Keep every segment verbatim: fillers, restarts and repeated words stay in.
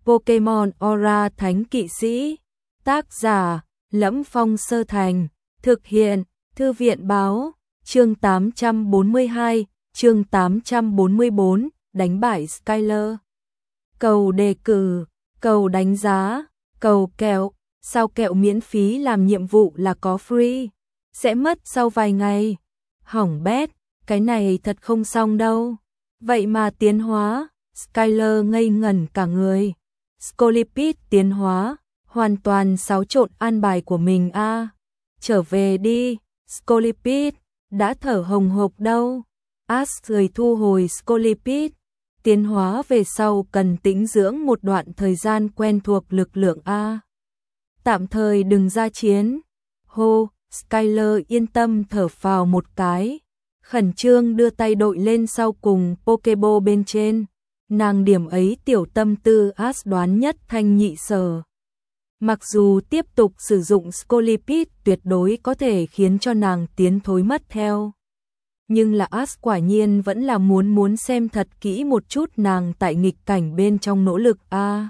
Pokemon Aura Thánh Kỵ Sĩ. Tác giả: Lẫm Phong Sơ Thành. Thực hiện: Thư viện Báo. Chương tám trăm bốn mươi hai, chương tám trăm bốn mươi bốn, đánh bại Skyler. Cầu đề cử, cầu đánh giá, cầu kẹo. Sao kẹo miễn phí làm nhiệm vụ là có free? Sẽ mất sau vài ngày. Hỏng bét, cái này thật không xong đâu. Vậy mà tiến hóa, Skyler ngây ngẩn cả người. Scolipede tiến hóa, hoàn toàn xáo trộn an bài của mình a. À. Trở về đi, Scolipede, đã thở hồng hộc đâu. Ash cười thu hồi Scolipede. Tiến hóa về sau cần tĩnh dưỡng một đoạn thời gian quen thuộc lực lượng a. Tạm thời đừng ra chiến. Hô, Skyler yên tâm thở phào một cái. Khẩn trương đưa tay đội lên sau cùng Pokeball bên trên. Nàng điểm ấy tiểu tâm tư Ash đoán nhất thanh nhị sở. Mặc dù tiếp tục sử dụng Scolipede tuyệt đối có thể khiến cho nàng tiến thối mất theo. Nhưng là Ash quả nhiên vẫn là muốn muốn xem thật kỹ một chút nàng tại nghịch cảnh bên trong nỗ lực a. À,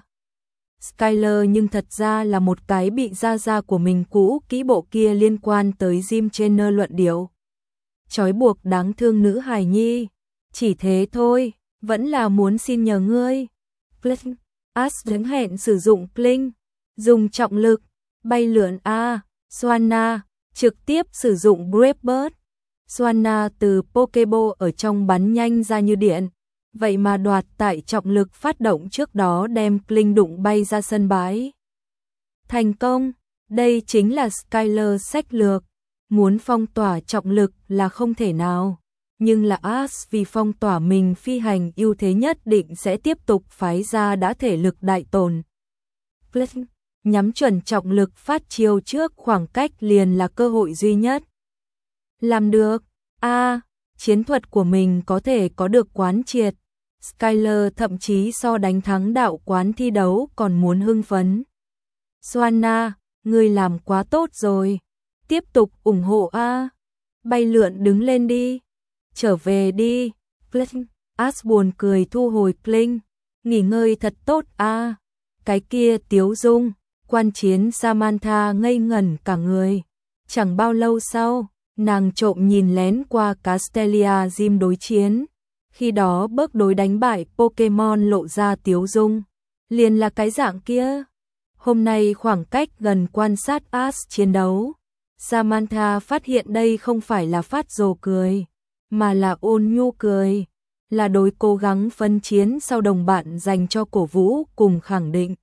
Skyler nhưng thật ra là một cái bị gia gia của mình cũ kỹ bộ kia liên quan tới Jim Trainer luận điệu. Trói buộc đáng thương nữ hài nhi. Chỉ thế thôi, vẫn là muốn xin nhờ ngươi. Plink. Ash đứng hẹn sử dụng Plink. Dùng trọng lực, bay lượn a. Swanna, trực tiếp sử dụng Brave Bird. Swanna từ Pokeball ở trong bắn nhanh ra như điện. Vậy mà đoạt tại trọng lực phát động trước đó đem Plink đụng bay ra sân bãi. Thành công, đây chính là Skyler sách lược. Muốn phong tỏa trọng lực là không thể nào. Nhưng là Ash vì phong tỏa mình phi hành ưu thế nhất định sẽ tiếp tục phái ra đã thể lực đại tồn. Plink. Nhắm chuẩn trọng lực phát chiêu trước khoảng cách liền là cơ hội duy nhất. Làm được, a à, chiến thuật của mình có thể có được quán triệt. Skyler thậm chí so đánh thắng đạo quán thi đấu còn muốn hưng phấn. Swanna, ngươi làm quá tốt rồi. Tiếp tục ủng hộ a. À. Bay lượn đứng lên đi. Trở về đi. Plink. Ash buồn cười thu hồi Plink. Nghỉ ngơi thật tốt a. À. Cái kia Tiếu Dung. Quan chiến Samantha ngây ngẩn cả người. Chẳng bao lâu sau, nàng trộm nhìn lén qua Castelia Gym đối chiến. Khi đó bước đối đánh bại Pokemon lộ ra Tiếu Dung. Liền là cái dạng kia. Hôm nay khoảng cách gần quan sát Ash chiến đấu. Samantha phát hiện đây không phải là phát rồ cười, mà là ôn nhu cười. Là đối cố gắng phân chiến sau đồng bạn dành cho cổ vũ cùng khẳng định.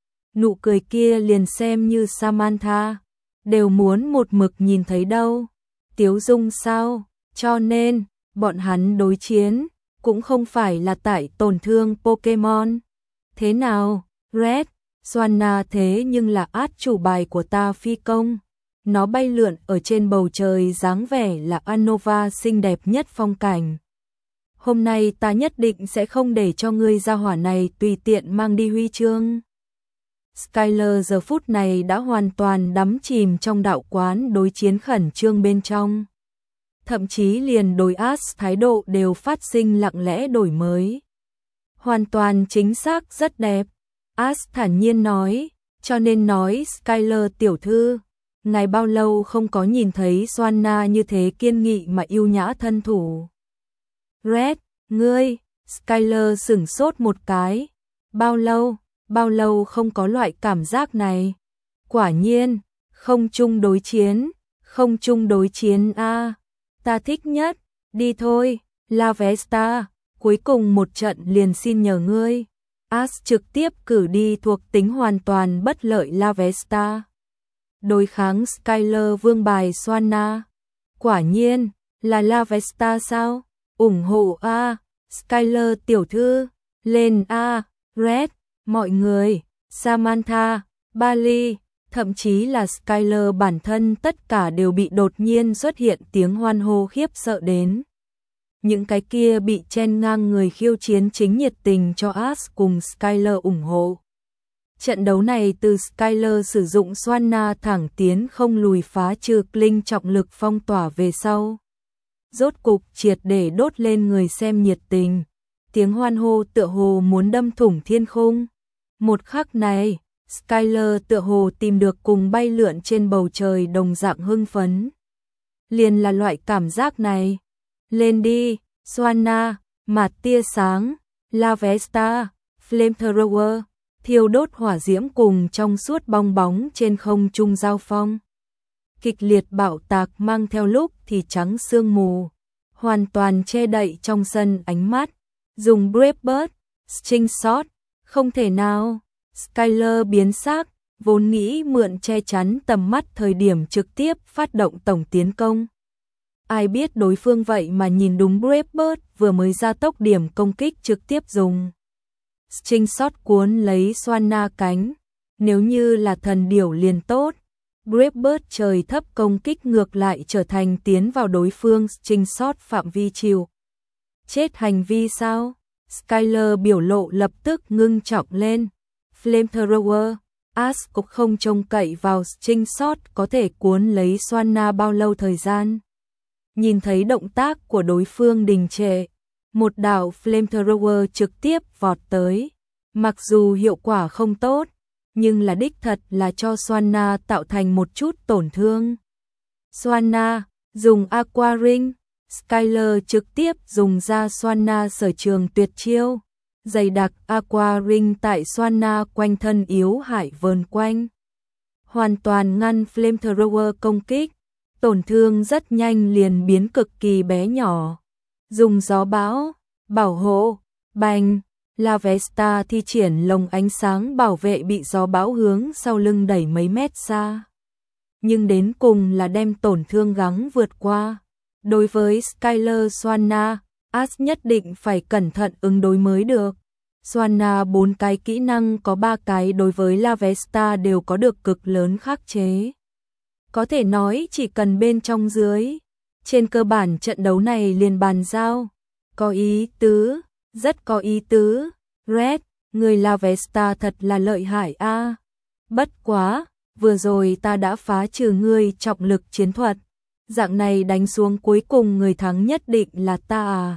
Nụ cười kia liền xem như Samantha đều muốn một mực nhìn thấy đâu. Tiếu Dung sao? Cho nên, bọn hắn đối chiến cũng không phải là tại tổn thương Pokemon. Thế nào, Red? Swanna thế nhưng là át chủ bài của ta phi công. Nó bay lượn ở trên bầu trời dáng vẻ là Unova xinh đẹp nhất phong cảnh. Hôm nay ta nhất định sẽ không để cho ngươi ra hỏa này tùy tiện mang đi huy chương. Skyler giờ phút này đã hoàn toàn đắm chìm trong đạo quán đối chiến khẩn trương bên trong. Thậm chí liền đối Ash thái độ đều phát sinh lặng lẽ đổi mới. Hoàn toàn chính xác rất đẹp. Ash thản nhiên nói, cho nên nói Skyler tiểu thư, ngài bao lâu không có nhìn thấy Swanna như thế kiên nghị mà yêu nhã thân thủ. Red, ngươi, Skyler sửng sốt một cái. Bao lâu? Bao lâu không có loại cảm giác này? Quả nhiên, không chung đối chiến, không chung đối chiến a. À, ta thích nhất, đi thôi, La Vesta, cuối cùng một trận liền xin nhờ ngươi. Ash trực tiếp cử đi thuộc tính hoàn toàn bất lợi La Vesta. Đối kháng Skyler vương bài Swanna. Quả nhiên, là La Vesta sao? Ủng hộ a, à, Skyler tiểu thư, lên a, à, Red. Mọi người, Samantha, Bali, thậm chí là Skyler bản thân tất cả đều bị đột nhiên xuất hiện tiếng hoan hô khiếp sợ đến. Những cái kia bị chen ngang người khiêu chiến chính nhiệt tình cho Ash cùng Skyler ủng hộ. Trận đấu này từ Skyler sử dụng Swanna thẳng tiến không lùi phá trừ Plink trọng lực phong tỏa về sau. Rốt cục triệt để đốt lên người xem nhiệt tình. Tiếng hoan hô tựa hồ muốn đâm thủng thiên khung. Một khắc này, Skyler tựa hồ tìm được cùng bay lượn trên bầu trời đồng dạng hưng phấn. Liền là loại cảm giác này. Lên đi, Swanna, mạt tia sáng, La Vesta, Flamethrower, thiêu đốt hỏa diễm cùng trong suốt bong bóng trên không trung giao phong. Kịch liệt bạo tạc mang theo lúc thì trắng sương mù, hoàn toàn che đậy trong sân ánh mắt. Dùng Brave String Shot, không thể nào. Skyler biến sắc, vốn nghĩ mượn che chắn tầm mắt thời điểm trực tiếp phát động tổng tiến công. Ai biết đối phương vậy mà nhìn đúng Brave vừa mới ra tốc điểm công kích trực tiếp dùng String Shot cuốn lấy Swanna cánh. Nếu như là thần điểu liền tốt. Brave trời thấp công kích ngược lại trở thành tiến vào đối phương String Shot phạm vi chịu chết hành vi sao? Skyler biểu lộ lập tức ngưng trọng lên. Flamethrower, Ash cũng không trông cậy vào String Shot có thể cuốn lấy Swanna bao lâu thời gian. Nhìn thấy động tác của đối phương đình trệ, một đạo Flamethrower trực tiếp vọt tới. Mặc dù hiệu quả không tốt, nhưng là đích thật là cho Swanna tạo thành một chút tổn thương. Swanna, dùng Aqua Ring. Skyler trực tiếp dùng ra Swanna sở trường tuyệt chiêu. Dày đặc Aqua Ring tại Swanna quanh thân yếu hại vờn quanh. Hoàn toàn ngăn Flamethrower công kích. Tổn thương rất nhanh liền biến cực kỳ bé nhỏ. Dùng gió bão, bảo hộ, bành. La Vesta thi triển lồng ánh sáng bảo vệ bị gió bão hướng sau lưng đẩy mấy mét xa. Nhưng đến cùng là đem tổn thương gắng vượt qua. Đối với Skyler Swanna, Ash nhất định phải cẩn thận ứng đối mới được. Swanna bốn cái kỹ năng có ba cái đối với La Vesta đều có được cực lớn khắc chế. Có thể nói chỉ cần bên trong dưới. Trên cơ bản trận đấu này liền bàn giao. Có ý tứ, rất có ý tứ. Red, người La Vesta thật là lợi hại a. À. Bất quá, vừa rồi ta đã phá trừ ngươi trọng lực chiến thuật. Dạng này đánh xuống cuối cùng người thắng nhất định là ta à.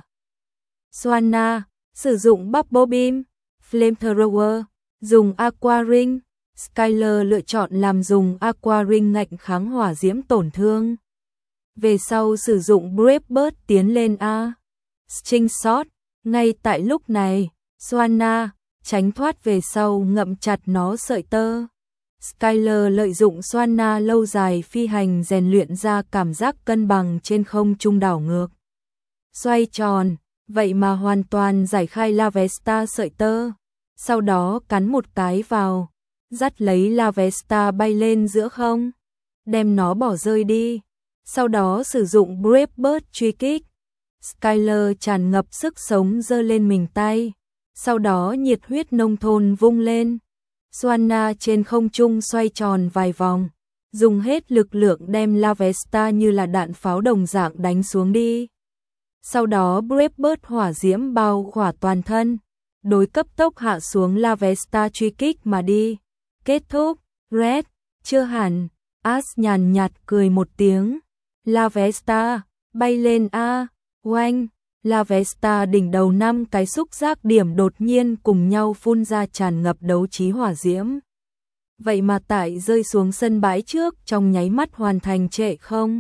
Swanna, sử dụng Bubble Beam, Flamethrower, dùng Aqua Ring. Skyler lựa chọn làm dùng Aqua Ring ngạnh kháng hỏa diễm tổn thương. Về sau sử dụng Brave tiến lên A. String Shot, ngay tại lúc này, Swanna tránh thoát về sau ngậm chặt nó sợi tơ. Skyler lợi dụng Swanna lâu dài phi hành rèn luyện ra cảm giác cân bằng trên không trung đảo ngược. Xoay tròn, vậy mà hoàn toàn giải khai La Vesta sợi tơ. Sau đó cắn một cái vào, dắt lấy La Vesta bay lên giữa không, đem nó bỏ rơi đi. Sau đó sử dụng Brave truy kích. Skyler tràn ngập sức sống giơ lên mình tay. Sau đó nhiệt huyết nông thôn vung lên. Swanna trên không trung xoay tròn vài vòng, dùng hết lực lượng đem La Vesta như là đạn pháo đồng dạng đánh xuống đi. Sau đó Brave hỏa diễm bao khỏa toàn thân, đối cấp tốc hạ xuống La Vesta truy kích mà đi. Kết thúc, Red, chưa hẳn. Ash nhàn nhạt cười một tiếng. La Vesta, bay lên a. Oanh, La Vesta đỉnh đầu năm cái xúc giác điểm đột nhiên cùng nhau phun ra tràn ngập đấu trí hỏa diễm. Vậy mà tại rơi xuống sân bãi trước trong nháy mắt hoàn thành trệ không.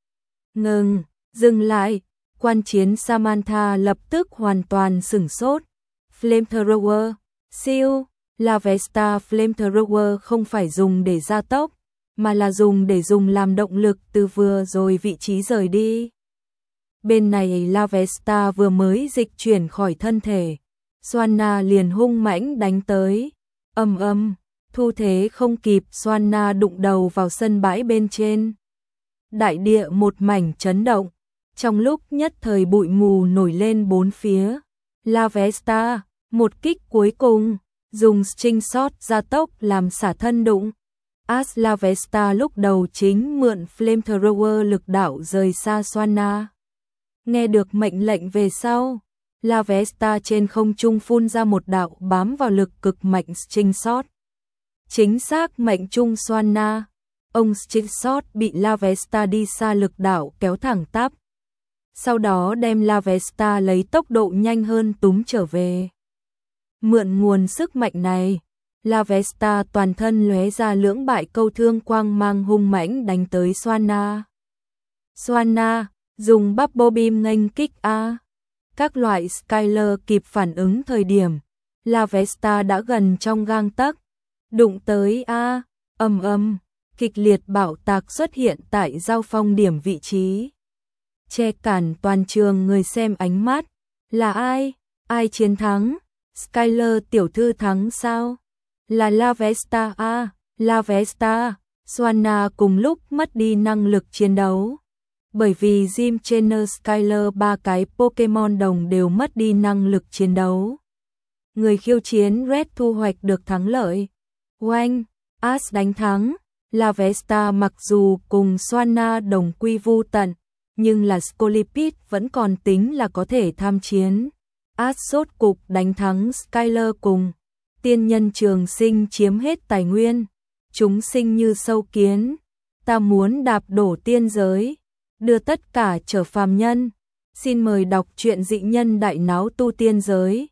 Ngừng, dừng lại, quan chiến Samantha lập tức hoàn toàn sửng sốt. Flamethrower, siêu, La Vesta Flamethrower không phải dùng để gia tốc, mà là dùng để dùng làm động lực từ vừa rồi vị trí rời đi. Bên này La Vesta vừa mới dịch chuyển khỏi thân thể, Swanna liền hung mãnh đánh tới. Ầm ầm, thu thế không kịp, Swanna đụng đầu vào sân bãi bên trên. Đại địa một mảnh chấn động, trong lúc nhất thời bụi mù nổi lên bốn phía. La Vesta, một kích cuối cùng, dùng String Shot gia tốc làm xả thân đụng. Ash La Vesta lúc đầu chính mượn Flamethrower lực đạo rời xa Swanna. Nghe được mệnh lệnh về sau, La Vesta trên không trung phun ra một đạo bám vào lực cực mạnh String Shot. Chính xác mệnh trung Swanna, ông String Shot bị La Vesta đi xa lực đạo kéo thẳng tắp. Sau đó đem La Vesta lấy tốc độ nhanh hơn túm trở về. Mượn nguồn sức mạnh này, La Vesta toàn thân lóe ra lưỡng bại câu thương quang mang hung mãnh đánh tới Swanna. Swanna dùng Bubble Beam nghênh kích A. Các loại Skyler kịp phản ứng thời điểm La Vesta đã gần trong gang tấc, đụng tới A, ầm ầm, kịch liệt bạo tạc xuất hiện tại giao phong điểm vị trí. Che cản toàn trường người xem ánh mắt, là ai? Ai chiến thắng? Skyler tiểu thư thắng sao? Là La Vesta A, La Vesta. Swanna cùng lúc mất đi năng lực chiến đấu. Bởi vì Jim Trainer Skyler ba cái Pokemon đồng đều mất đi năng lực chiến đấu. Người khiêu chiến Red thu hoạch được thắng lợi. Oanh, Ash đánh thắng. La Vesta mặc dù cùng Swanna đồng quy vu tận, nhưng là Scolipede vẫn còn tính là có thể tham chiến. Ash sốt cục đánh thắng Skyler cùng. Tiên nhân trường sinh chiếm hết tài nguyên. Chúng sinh như sâu kiến. Ta muốn đạp đổ tiên giới. Đưa tất cả trở phàm nhân. Xin mời đọc truyện Dị Nhân Đại Náo Tu Tiên Giới.